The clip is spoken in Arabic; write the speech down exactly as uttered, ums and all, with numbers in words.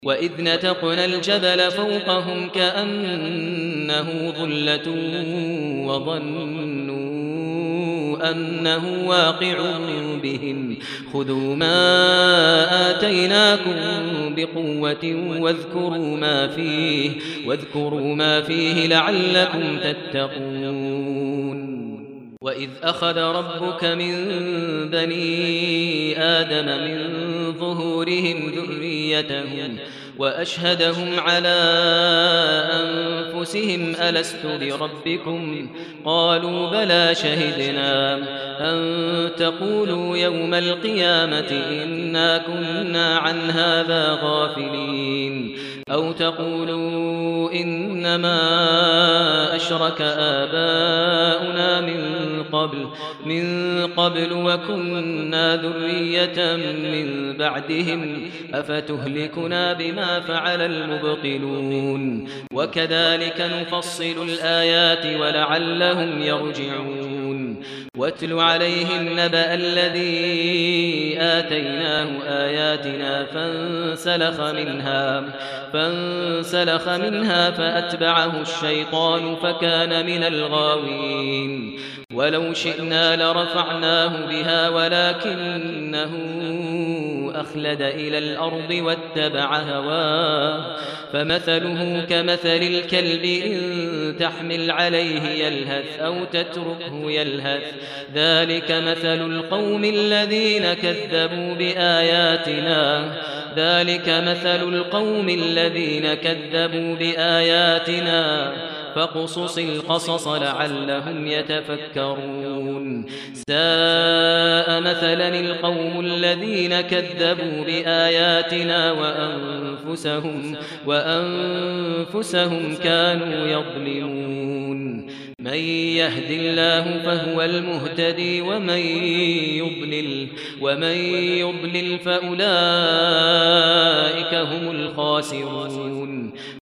وإذ نتقنا الجبل فوقهم كأنه ظلة وظنوا أنه واقع بهم خذوا ما آتيناكم بقوة واذكروا ما فيه واذكروا ما فيه لعلكم تتقون. وإذ أخذ ربك من بني آدم من ظهورهم ذريتهم وأشهدهم على أنفسهم ألست بربكم قالوا بلى شهدنا أن تقولوا يوم القيامة إنا كنا عن هذا غافلين أو تقولوا إنما أشرك آباؤنا من قبل من قبل وكنا ذرية من بعدهم أفتهلكنا بما فعل المبطلون وكذلك نفصل الآيات ولعلهم يرجعون. واتل عليهم نبأ الذي آتيناه آياتنا فانسلخ منها فانسلخ منها فأتبعه الشيطان فكان من الغاوين ولو شئنا لرفعناه بها ولكنه أخلد إلى الأرض واتبع هواه فمثله كمثل الكلب إن تحمل عليه يلهث أو تتركه يلهث ذلك مثل القوم الذين كذبوا بآياتنا ذلك مثل القوم الذين كذبوا بآياتنا فاقصص القصص لعلهم يتفكرون. ساء مثلا القوم الذين كذبوا بآياتنا وأنفسهم وأنفسهم كانوا يظلمون. من يهد الله فهو المهتدي ومن يضلل ومن يضلل فأولئك هم الخاسرون.